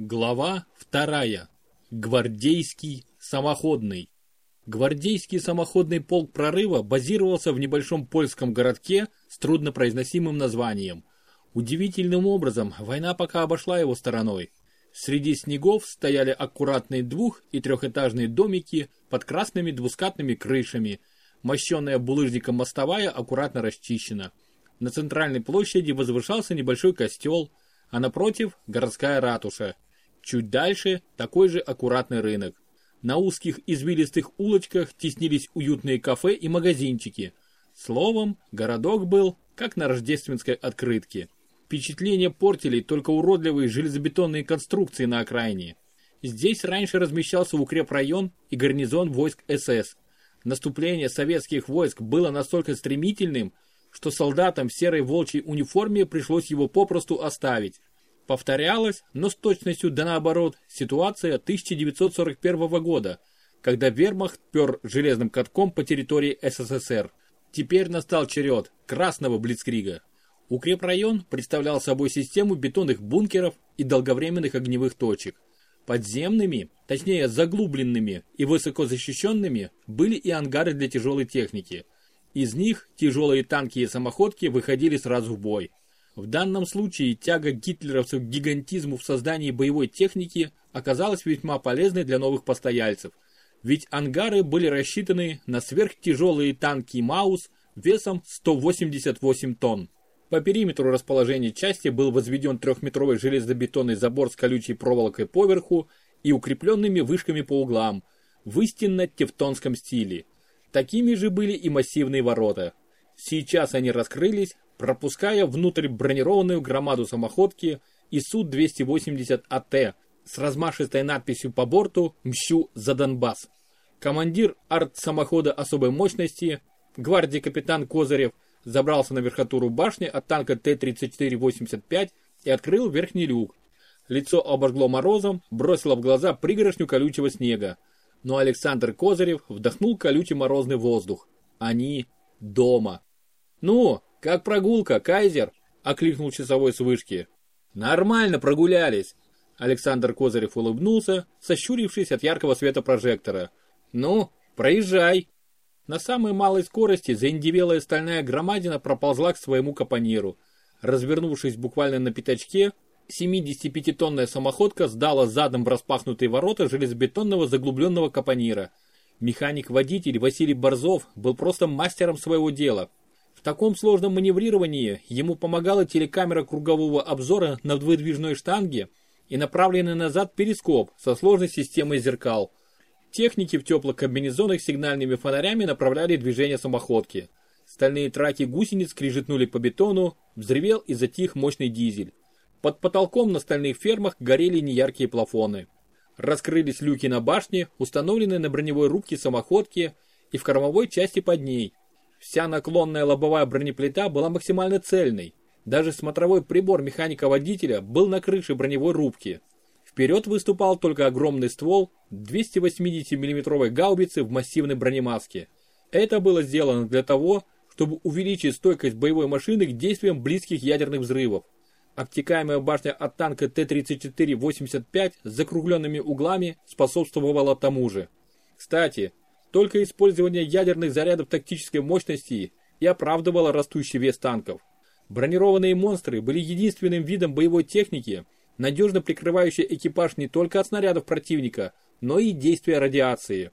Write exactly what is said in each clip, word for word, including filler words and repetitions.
Глава вторая. Гвардейский самоходный. Гвардейский самоходный полк прорыва базировался в небольшом польском городке с труднопроизносимым названием. Удивительным образом война пока обошла его стороной. Среди снегов стояли аккуратные двух- и трехэтажные домики под красными двускатными крышами. Мощенная булыжником мостовая аккуратно расчищена. На центральной площади возвышался небольшой костел, а напротив городская ратуша. Чуть дальше такой же аккуратный рынок. На узких извилистых улочках теснились уютные кафе и магазинчики. Словом, городок был как на рождественской открытке. Впечатление портили только уродливые железобетонные конструкции на окраине. Здесь раньше размещался укрепрайон и гарнизон войск эс эс. Наступление советских войск было настолько стремительным, что солдатам в серой волчьей униформе пришлось его попросту оставить. Повторялась, но с точностью да наоборот, ситуация тысяча девятьсот сорок первого года, когда вермахт пер железным катком по территории эс эс эс эр. Теперь настал черед красного блицкрига. Укрепрайон представлял собой систему бетонных бункеров и долговременных огневых точек. Подземными, точнее заглубленными и высоко защищенными, были и ангары для тяжелой техники. Из них тяжелые танки и самоходки выходили сразу в бой. В данном случае тяга гитлеровцев к гигантизму в создании боевой техники оказалась весьма полезной для новых постояльцев, ведь ангары были рассчитаны на сверхтяжелые танки Маус весом сто восемьдесят восемь тонн. По периметру расположения части был возведен трехметровый железобетонный забор с колючей проволокой поверху и укрепленными вышками по углам, в истинно тевтонском стиле. Такими же были и массивные ворота. Сейчас они раскрылись, пропуская внутрь бронированную громаду самоходки ИСУ двести восемьдесят а тэ с размашистой надписью по борту «Мщу за Донбасс». Командир арт-самохода особой мощности, гвардии капитан Козырев, забрался на верхотуру башни от танка тэ тридцать четыре восемьдесят пять и открыл верхний люк. Лицо обожгло морозом, бросило в глаза пригоршню колючего снега. Но Александр Козырев вдохнул колючий морозный воздух. Они дома. «Ну, как прогулка, Кайзер?» – окликнул часовой с вышки. «Нормально прогулялись!» Александр Козырев улыбнулся, сощурившись от яркого света прожектора. «Ну, проезжай!» На самой малой скорости заиндевелая стальная громадина проползла к своему капониру. Развернувшись буквально на пятачке, семидесятипятитонная самоходка сдала задом в распахнутые ворота железобетонного заглубленного капонира. Механик-водитель Василий Борзов был просто мастером своего дела. В таком сложном маневрировании ему помогала телекамера кругового обзора на выдвижной штанге и направленный назад перископ со сложной системой зеркал. Техники в теплых комбинезонах с сигнальными фонарями направляли движение самоходки. Стальные траки гусениц скрижетнули по бетону, взревел и затих мощный дизель. Под потолком на стальных фермах горели неяркие плафоны. Раскрылись люки на башне, установленные на броневой рубке самоходки и в кормовой части под ней. Вся наклонная лобовая бронеплита была максимально цельной. Даже смотровой прибор механика-водителя был на крыше броневой рубки. Вперед выступал только огромный ствол двухсотвосьмидесятимиллиметровой гаубицы в массивной бронемаске. Это было сделано для того, чтобы увеличить стойкость боевой машины к действиям близких ядерных взрывов. Обтекаемая башня от танка тэ тридцать четыре восемьдесят пять с закругленными углами способствовала тому же. Кстати, только использование ядерных зарядов тактической мощности и оправдывало растущий вес танков. Бронированные монстры были единственным видом боевой техники, надежно прикрывающий экипаж не только от снарядов противника, но и действия радиации.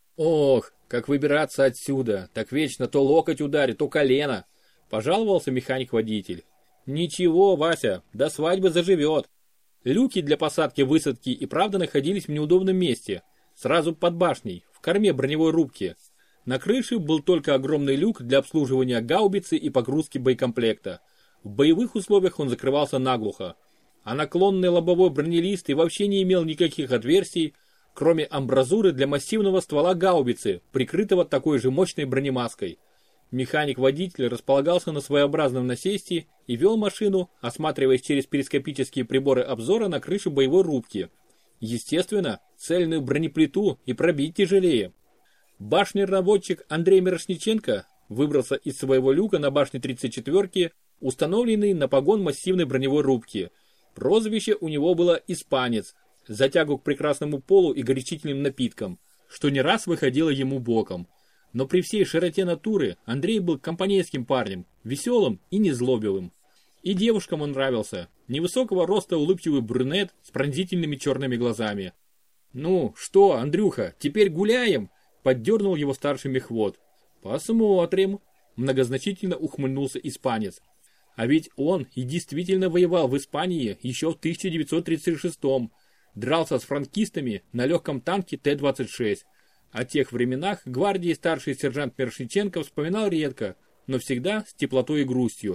«Ох, как выбираться отсюда, так вечно то локоть ударит, то колено», – пожаловался механик-водитель. «Ничего, Вася, до свадьбы заживет». Люки для посадки-высадки и правда находились в неудобном месте, сразу под башней, в корме броневой рубки. На крыше был только огромный люк для обслуживания гаубицы и погрузки боекомплекта. В боевых условиях он закрывался наглухо. А наклонный лобовой бронелист и вообще не имел никаких отверстий, кроме амбразуры для массивного ствола гаубицы, прикрытого такой же мощной бронемаской. Механик-водитель располагался на своеобразном насесте и вел машину, осматриваясь через перископические приборы обзора на крышу боевой рубки. Естественно, цельную бронеплиту и пробить тяжелее. Башнер-наводчик Андрей Мирошниченко выбрался из своего люка на башне тридцать четвёрки, установленный на погон массивной броневой рубки. Прозвище у него было «Испанец» за тягу к прекрасному полу и горячительным напиткам, что не раз выходило ему боком. Но при всей широте натуры Андрей был компанейским парнем, веселым и незлобивым. И девушкам он нравился, невысокого роста улыбчивый брюнет с пронзительными черными глазами. «Ну что, Андрюха, теперь гуляем?» – поддернул его старший мехвод. «Посмотрим», – многозначительно ухмыльнулся испанец. А ведь он и действительно воевал в Испании еще в тысяча девятьсот тридцать шестом, дрался с франкистами на легком танке Т двадцать шесть. О тех временах гвардии старший сержант Першиченко вспоминал редко, но всегда с теплотой и грустью.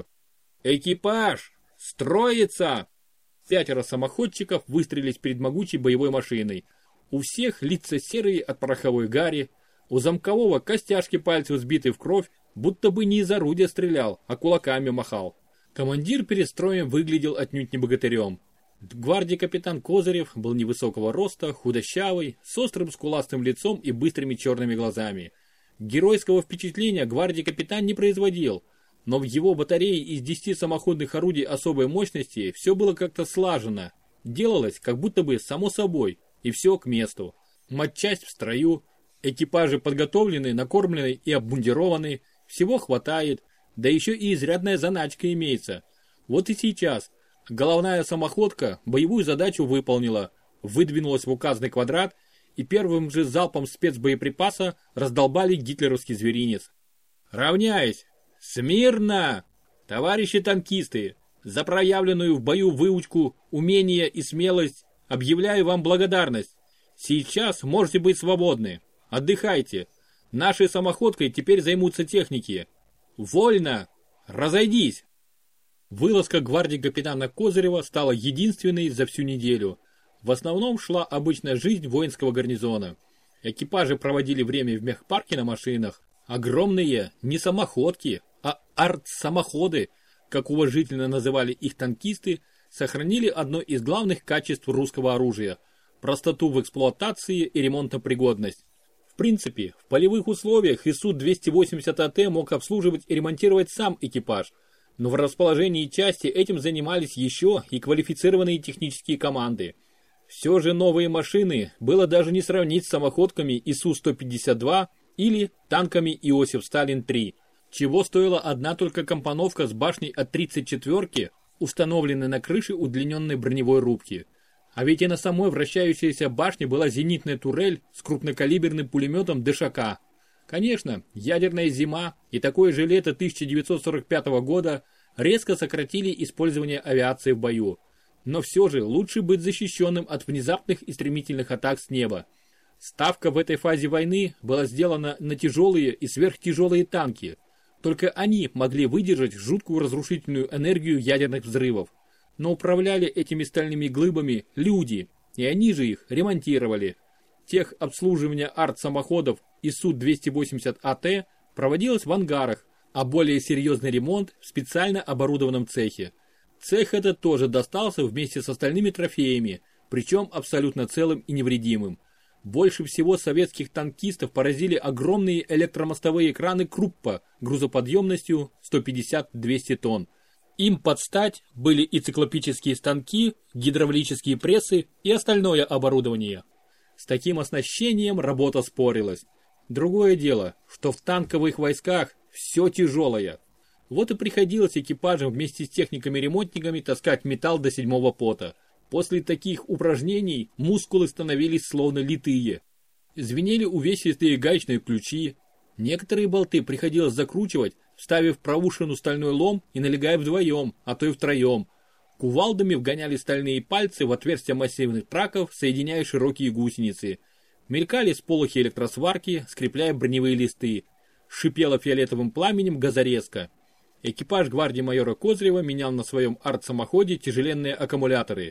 «Экипаж! Строится!» Пятеро самоходчиков выстрелились перед могучей боевой машиной. У всех лица серые от пороховой гари, у замкового костяшки пальцев сбиты в кровь, будто бы не из орудия стрелял, а кулаками махал. Командир перед строем выглядел отнюдь не богатырем. Гвардии капитан Козырев был невысокого роста, худощавый, с острым скуластым лицом и быстрыми черными глазами. Геройского впечатления гвардии капитан не производил, но в его батарее из десяти самоходных орудий особой мощности все было как-то слажено. Делалось как будто бы само собой, и все к месту. Матчасть в строю, экипажи подготовлены, накормлены и обмундированы, всего хватает, да еще и изрядная заначка имеется. Вот и сейчас головная самоходка боевую задачу выполнила, выдвинулась в указанный квадрат и первым же залпом спецбоеприпаса раздолбали гитлеровский зверинец. «Равняйсь! Смирно! Товарищи танкисты, за проявленную в бою выучку, умение и смелость объявляю вам благодарность. Сейчас можете быть свободны. Отдыхайте. Нашей самоходкой теперь займутся техники. Вольно! Разойдись!» Вылазка гвардии капитана Козырева стала единственной за всю неделю. В основном шла обычная жизнь воинского гарнизона. Экипажи проводили время в мехпарке на машинах. Огромные не самоходки, а арт-самоходы, как уважительно называли их танкисты, сохранили одно из главных качеств русского оружия – простоту в эксплуатации и ремонтопригодность. В принципе, в полевых условиях ИСУ двести восемьдесят АТ мог обслуживать и ремонтировать сам экипаж, но в расположении части этим занимались еще и квалифицированные технические команды. Все же новые машины было даже не сравнить с самоходками ИСУ сто пятьдесят два или танками Иосиф Сталин-три, чего стоила одна только компоновка с башней от тридцать четвёрки, установленной на крыше удлиненной броневой рубки. А ведь и на самой вращающейся башне была зенитная турель с крупнокалиберным пулеметом ДШК. Конечно, ядерная зима и такое же лето тысяча девятьсот сорок пятого года резко сократили использование авиации в бою. Но все же лучше быть защищенным от внезапных и стремительных атак с неба. Ставка в этой фазе войны была сделана на тяжелые и сверхтяжелые танки. Только они могли выдержать жуткую разрушительную энергию ядерных взрывов. Но управляли этими стальными глыбами люди, и они же их ремонтировали. Техобслуживание арт-самоходов ИСУ двести восемьдесят АТ проводилось в ангарах, а более серьезный ремонт в специально оборудованном цехе. Цех этот тоже достался вместе с остальными трофеями, причем абсолютно целым и невредимым. Больше всего советских танкистов поразили огромные электромостовые краны Круппа грузоподъемностью сто пятьдесят - двести тонн. Им под стать были и циклопические станки, гидравлические прессы и остальное оборудование. С таким оснащением работа спорилась. Другое дело, что в танковых войсках все тяжелое. Вот и приходилось экипажам вместе с техниками-ремонтниками таскать металл до седьмого пота. После таких упражнений мускулы становились словно литые. Звенели увесистые гаечные ключи. Некоторые болты приходилось закручивать, вставив в проушину стальной лом и налегая вдвоем, а то и втроем. Кувалдами вгоняли стальные пальцы в отверстия массивных траков, соединяя широкие гусеницы. Мелькали сполохи электросварки, скрепляя броневые листы. Шипела фиолетовым пламенем газорезка. Экипаж гвардии майора Козырева менял на своем арт-самоходе тяжеленные аккумуляторы.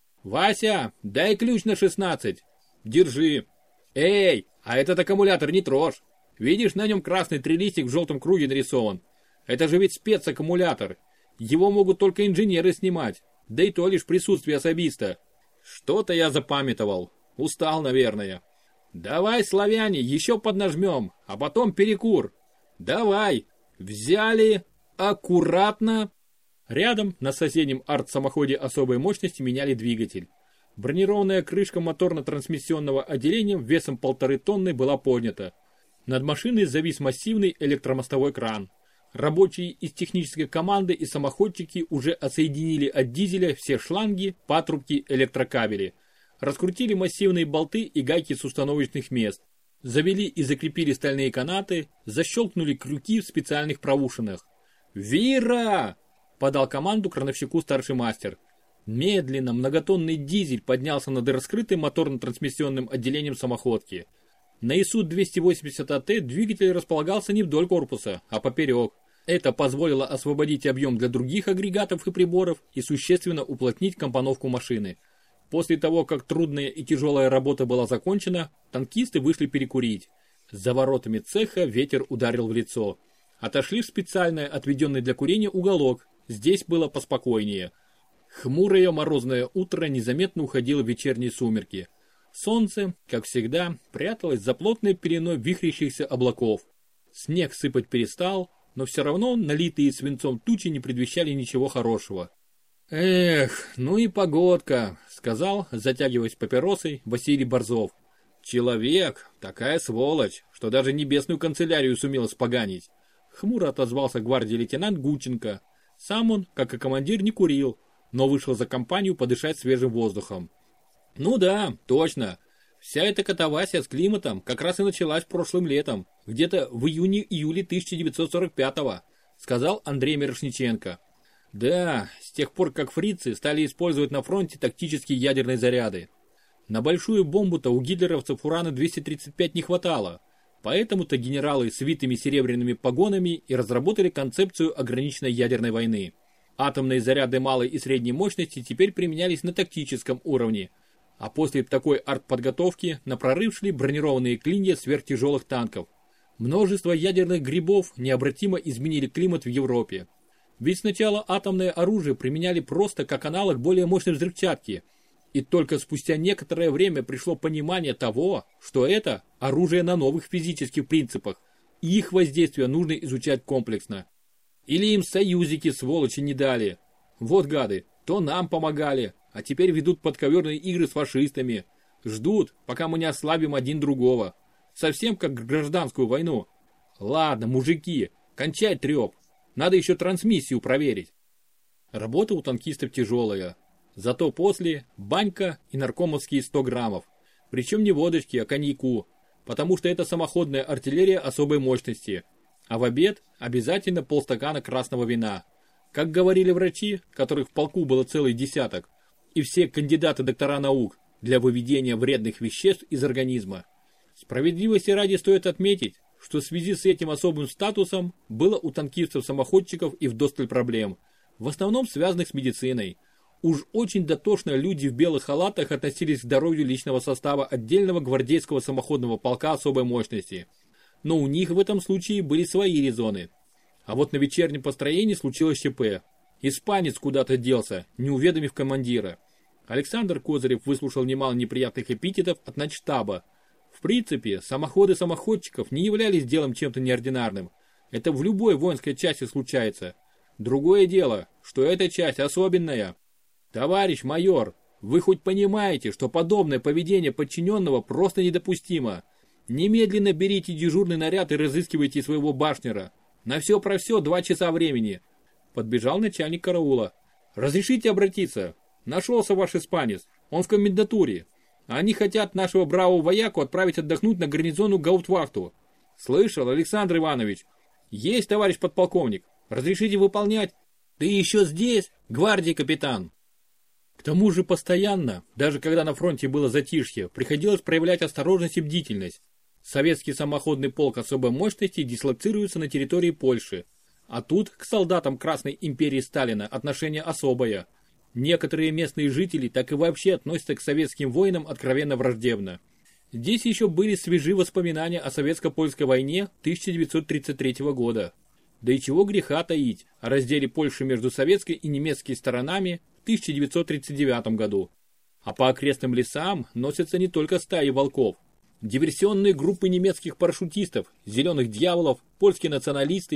«Вася, дай ключ на шестнадцать!» «Держи!» «Эй, а этот аккумулятор не трожь! Видишь, на нем красный трилистик в желтом круге нарисован. Это же ведь спецаккумулятор. Его могут только инженеры снимать, да и то лишь присутствие особиста. Что-то я запамятовал. Устал, наверное. Давай, славяне, еще поднажмем, а потом перекур. Давай. Взяли. Аккуратно. Рядом на соседнем арт-самоходе особой мощности меняли двигатель. Бронированная крышка моторно-трансмиссионного отделения весом полторы тонны была поднята. Над машиной завис массивный электромостовой кран. Рабочие из технической команды и самоходчики уже отсоединили от дизеля все шланги, патрубки, электрокабели. Раскрутили массивные болты и гайки с установочных мест. Завели и закрепили стальные канаты, защелкнули крюки в специальных проушинах. «Вира!» – подал команду крановщику старший мастер. Медленно многотонный дизель поднялся над раскрытым моторно-трансмиссионным отделением самоходки. На ИСУ двести восемьдесят АТ двигатель располагался не вдоль корпуса, а поперек. Это позволило освободить объем для других агрегатов и приборов и существенно уплотнить компоновку машины. После того, как трудная и тяжелая работа была закончена, танкисты вышли перекурить. За воротами цеха ветер ударил в лицо. Отошли в специально отведенный для курения уголок, здесь было поспокойнее. Хмурое морозное утро незаметно уходило в вечерние сумерки. Солнце, как всегда, пряталось за плотной пеленой вихрящихся облаков. Снег сыпать перестал, но все равно налитые свинцом тучи не предвещали ничего хорошего. «Эх, ну и погодка», — сказал, затягиваясь папиросой, Василий Борзов. «Человек, такая сволочь, что даже небесную канцелярию сумел испоганить», — хмуро отозвался гвардии лейтенант Гученко. Сам он, как и командир, не курил, но вышел за компанию подышать свежим воздухом. «Ну да, точно. Вся эта катавасия с климатом как раз и началась прошлым летом, где-то в июне-июле тысяча девятьсот сорок пятого, сказал Андрей Мирошниченко. Да, с тех пор как фрицы стали использовать на фронте тактические ядерные заряды. На большую бомбу-то у гитлеровцев урана двести тридцать пять не хватало, поэтому-то генералы с витыми серебряными погонами и разработали концепцию ограниченной ядерной войны. Атомные заряды малой и средней мощности теперь применялись на тактическом уровне, а после такой артподготовки на прорыв шли бронированные клинья сверхтяжелых танков. Множество ядерных грибов необратимо изменили климат в Европе. Ведь сначала атомное оружие применяли просто как аналог более мощной взрывчатки, и только спустя некоторое время пришло понимание того, что это оружие на новых физических принципах, и их воздействие нужно изучать комплексно. Или им союзники сволочи не дали. Вот гады, то нам помогали, а теперь ведут подковерные игры с фашистами. Ждут, пока мы не ослабим один другого. Совсем как гражданскую войну. Ладно, мужики, кончай треп. Надо еще трансмиссию проверить. Работа у танкистов тяжелая. Зато после банька и наркомовские сто граммов. Причем не водочки, а коньяку. Потому что это самоходная артиллерия особой мощности. А в обед обязательно полстакана красного вина. Как говорили врачи, которых в полку было целый десяток, и все кандидаты-доктора наук, для выведения вредных веществ из организма. Справедливости ради стоит отметить, что в связи с этим особым статусом было у танкистов-самоходчиков и вдосталь проблем, в основном связанных с медициной. Уж очень дотошно люди в белых халатах относились к здоровью личного состава отдельного гвардейского самоходного полка особой мощности. Но у них в этом случае были свои резоны. А вот на вечернем построении случилось ЧП. Испанец куда-то делся, не уведомив командира. Александр Козырев выслушал немало неприятных эпитетов от начштаба. В принципе, самоходы самоходчиков не являлись делом чем-то неординарным. Это в любой воинской части случается. Другое дело, что эта часть особенная. Товарищ майор, вы хоть понимаете, что подобное поведение подчиненного просто недопустимо? Немедленно берите дежурный наряд и разыскивайте своего башнера. На все про все два часа времени. Подбежал начальник караула. Разрешите обратиться? Нашелся ваш испанец. Он в комендатуре. Они хотят нашего бравого вояку отправить отдохнуть на гарнизонную гауптвахту. Слышал, Александр Иванович? Есть, товарищ подполковник. Разрешите выполнять? Ты еще здесь, гвардии капитан? К тому же постоянно, даже когда на фронте было затишье, приходилось проявлять осторожность и бдительность. Советский самоходный полк особой мощности дислоцируется на территории Польши. А тут к солдатам Красной империи Сталина отношение особое. Некоторые местные жители так и вообще относятся к советским воинам откровенно враждебно. Здесь еще были свежи воспоминания о советско-польской войне тысяча девятьсот тридцать третьего года. Да и чего греха таить о разделе Польши между советской и немецкой сторонами в тысяча девятьсот тридцать девятом году. А по окрестным лесам носятся не только стаи волков. Диверсионные группы немецких парашютистов, зеленых дьяволов, польские националисты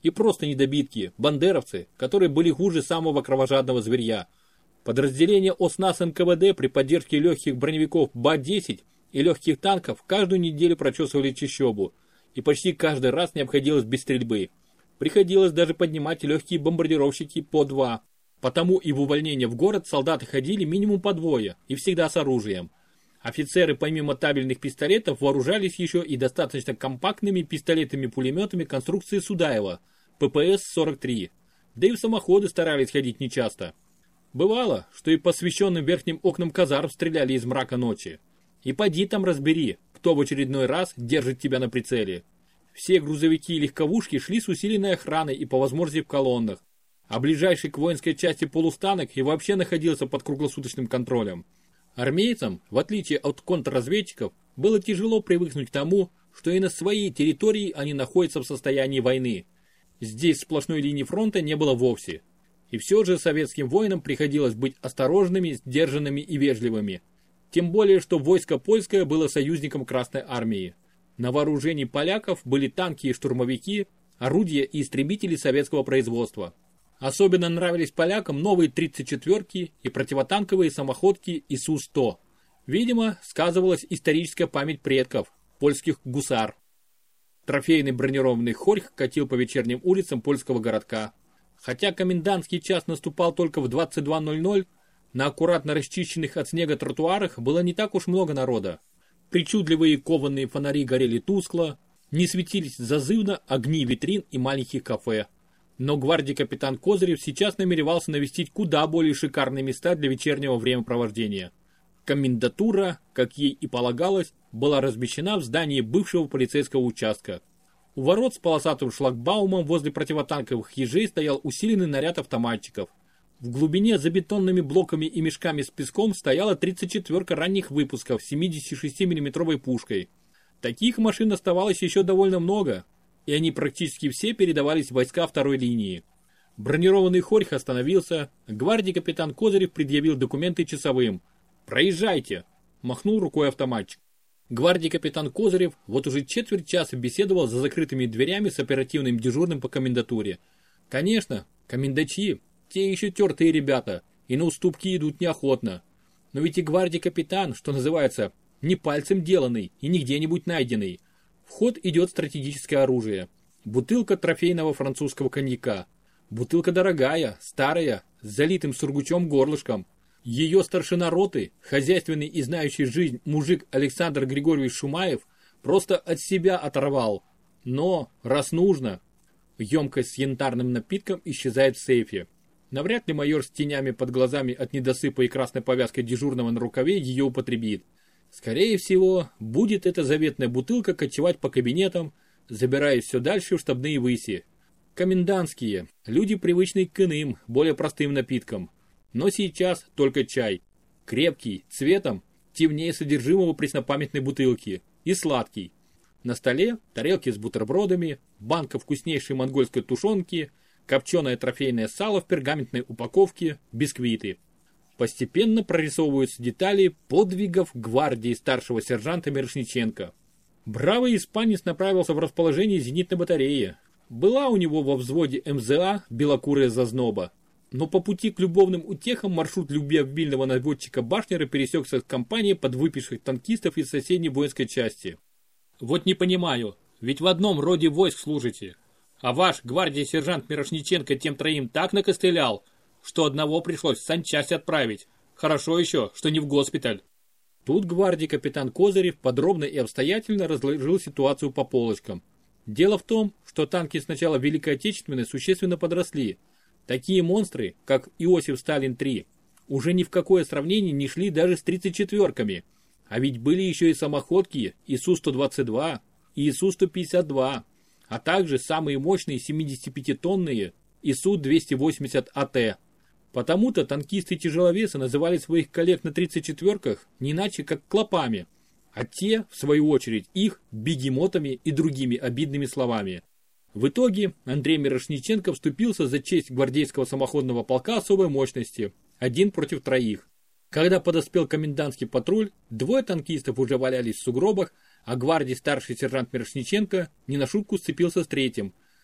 и просто недобитки, бандеровцы, которые были хуже самого кровожадного зверья. Подразделения ОСНАС эн ка вэ дэ при поддержке легких броневиков Ба десять и легких танков каждую неделю прочесывали чащобу, и почти каждый раз не обходилось без стрельбы. Приходилось даже поднимать легкие бомбардировщики по два. Потому и в увольнение в город солдаты ходили минимум по двое и всегда с оружием. Офицеры помимо табельных пистолетов вооружались еще и достаточно компактными пистолетами-пулеметами конструкции Судаева пэ пэ эс сорок три. Да и в самоходы старались ходить нечасто. Бывало, что и по освещенным верхним окнам казарм стреляли из мрака ночи. И поди там разбери, кто в очередной раз держит тебя на прицеле. Все грузовики и легковушки шли с усиленной охраной и по возможности в колоннах, а ближайший к воинской части полустанок и вообще находился под круглосуточным контролем. Армейцам, в отличие от контрразведчиков, было тяжело привыкнуть к тому, что и на своей территории они находятся в состоянии войны. Здесь сплошной линии фронта не было вовсе. И все же советским воинам приходилось быть осторожными, сдержанными и вежливыми. Тем более, что войско польское было союзником Красной Армии. На вооружении поляков были танки и штурмовики, орудия и истребители советского производства. Особенно нравились полякам новые тридцать четвёрки и противотанковые самоходки И Су сто. Видимо, сказывалась историческая память предков, польских гусар. Трофейный бронированный хорьх катил по вечерним улицам польского городка. Хотя комендантский час наступал только в двадцать два ноль ноль, на аккуратно расчищенных от снега тротуарах было не так уж много народа. Причудливые кованые фонари горели тускло, не светились зазывно огни витрин и маленьких кафе. Но гвардии капитан Козырев сейчас намеревался навестить куда более шикарные места для вечернего времяпровождения. Комендатура, как ей и полагалось, была размещена в здании бывшего полицейского участка. У ворот с полосатым шлагбаумом возле противотанковых ежей стоял усиленный наряд автоматчиков. В глубине за бетонными блоками и мешками с песком стояла тридцать четвёрка ранних выпусков с семьдесят шесть миллиметровой пушкой. Таких машин оставалось еще довольно много, и они практически все передавались в войска второй линии. Бронированный хорьх остановился, гвардии капитан Козырев предъявил документы часовым. «Проезжайте!» – махнул рукой автоматчик. Гвардии капитан Козырев вот уже четверть часа беседовал за закрытыми дверями с оперативным дежурным по комендатуре. Конечно, комендачи, те еще тертые ребята, и на уступки идут неохотно. Но ведь и гвардии капитан, что называется, не пальцем деланный и не где-нибудь найденный. В ход идет стратегическое оружие. Бутылка трофейного французского коньяка. Бутылка дорогая, старая, с залитым сургучом горлышком. Ее старшина роты, хозяйственный и знающий жизнь мужик Александр Григорьевич Шумаев, просто от себя оторвал. Но, раз нужно, емкость с янтарным напитком исчезает в сейфе. Навряд ли майор с тенями под глазами от недосыпа и красной повязкой дежурного на рукаве ее употребит. Скорее всего, будет эта заветная бутылка кочевать по кабинетам, забираясь все дальше в штабные выси. Комендантские, люди привычные к иным, более простым напиткам. Но сейчас только чай. Крепкий, цветом, темнее содержимого преснопамятной бутылки. И сладкий. На столе тарелки с бутербродами, банка вкуснейшей монгольской тушенки, копченое трофейное сало в пергаментной упаковке, бисквиты. Постепенно прорисовываются детали подвигов гвардии старшего сержанта Мирошниченко. Бравый испанец направился в расположение зенитной батареи. Была у него во взводе эм зэ а белокурая зазноба. Но по пути к любовным утехам маршрут любвеобильного наводчика Башнера пересекся с компанией подвыпивших танкистов из соседней воинской части. Вот не понимаю, ведь в одном роде войск служите, а ваш гвардии сержант Мирошниченко тем троим так накостылял, что одного пришлось в санчасть отправить. Хорошо еще, что не в госпиталь. Тут гвардии капитан Козырев подробно и обстоятельно разложил ситуацию по полочкам. Дело в том, что танки с начала Великой Отечественной существенно подросли. Такие монстры, как Иосиф Сталин-три, уже ни в какое сравнение не шли даже с тридцать четвёрками. А ведь были еще и самоходки И Су сто двадцать два и И Су сто пятьдесят два, а также самые мощные семидесятипятитонные И Су двести восемьдесят А Т. Потому-то танкисты-тяжеловесы называли своих коллег на тридцать четвёрках не иначе как клопами, а те, в свою очередь, их бегемотами и другими обидными словами. В итоге Андрей Мирошниченко вступился за честь гвардейского самоходного полка особой мощности, один против троих. Когда подоспел комендантский патруль, двое танкистов уже валялись в сугробах, а гвардии старший сержант Мирошниченко не на шутку сцепился с третьим.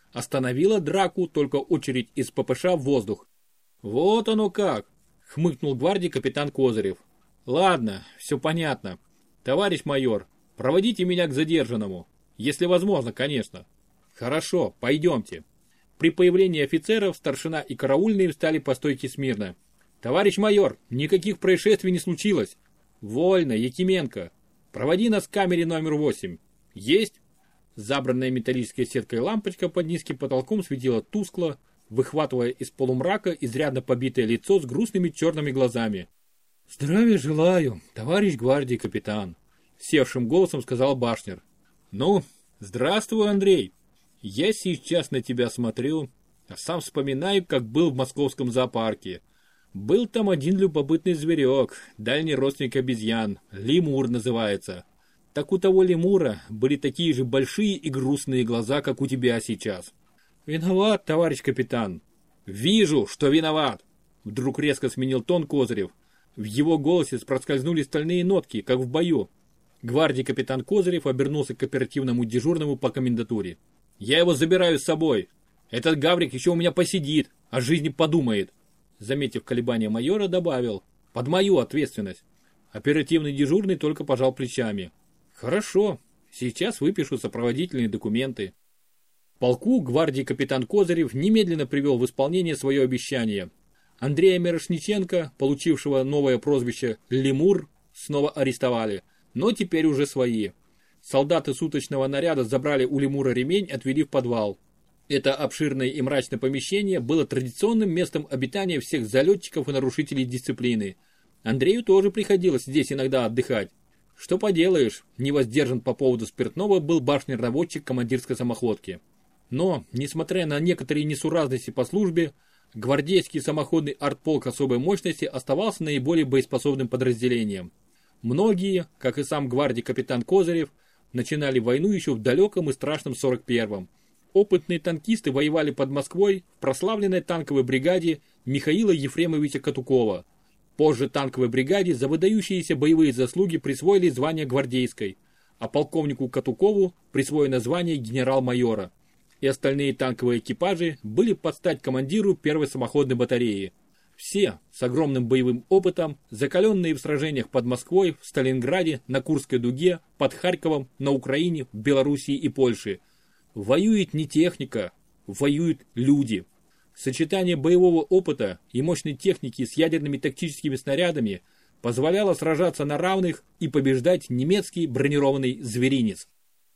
Остановила драку только очередь из ППШ в воздух. «Вот оно как!» — хмыкнул гвардии капитан Козырев. «Ладно, все понятно. Товарищ майор, проводите меня к задержанному. Если возможно, конечно». «Хорошо, пойдемте». При появлении офицеров старшина и караульные встали по стойке смирно. «Товарищ майор, никаких происшествий не случилось». «Вольно, Якименко. Проводи нас к камере номер восемь». «Есть». Забранная металлической сеткой лампочка под низким потолком светила тускло, выхватывая из полумрака изрядно побитое лицо с грустными черными глазами. «Здравия желаю, товарищ гвардии капитан», — севшим голосом сказал Башнер. «Ну, здравствуй, Андрей. Я сейчас на тебя смотрю, а сам вспоминаю, как был в московском зоопарке. Был там один любопытный зверек, дальний родственник обезьян, лемур называется. Так у того лемура были такие же большие и грустные глаза, как у тебя сейчас». «Виноват, товарищ капитан». «Вижу, что виноват», — вдруг резко сменил тон Козырев. В его голосе проскользнули стальные нотки, как в бою. Гвардии капитан Козырев обернулся к оперативному дежурному по комендатуре. «Я его забираю с собой. Этот гаврик еще у меня посидит, о жизни подумает». Заметив колебания майора, добавил: «Под мою ответственность». Оперативный дежурный только пожал плечами. «Хорошо, сейчас выпишу сопроводительные документы». Полку гвардии капитан Козырев немедленно привел в исполнение свое обещание. Андрея Мирошниченко, получившего новое прозвище «Лемур», снова арестовали, но теперь уже свои. Солдаты суточного наряда забрали у лемура ремень и отвели в подвал. Это обширное и мрачное помещение было традиционным местом обитания всех залетчиков и нарушителей дисциплины. Андрею тоже приходилось здесь иногда отдыхать. Что поделаешь, невоздержан по поводу спиртного был башнер-наводчик командирской самоходки. Но, несмотря на некоторые несуразности по службе, гвардейский самоходный артполк особой мощности оставался наиболее боеспособным подразделением. Многие, как и сам гвардии капитан Козырев, начинали войну еще в далеком и страшном сорок первом. Опытные танкисты воевали под Москвой в прославленной танковой бригаде Михаила Ефремовича Катукова. Позже танковой бригаде за выдающиеся боевые заслуги присвоили звание гвардейской, а полковнику Катукову присвоено звание генерал-майора. И остальные танковые экипажи были под стать командиру первой самоходной батареи. Все с огромным боевым опытом, закаленные в сражениях под Москвой, в Сталинграде, на Курской дуге, под Харьковом, на Украине, в Белоруссии и Польше. Воюет не техника, воюют люди. Сочетание боевого опыта и мощной техники с ядерными тактическими снарядами позволяло сражаться на равных и побеждать немецкий бронированный зверинец.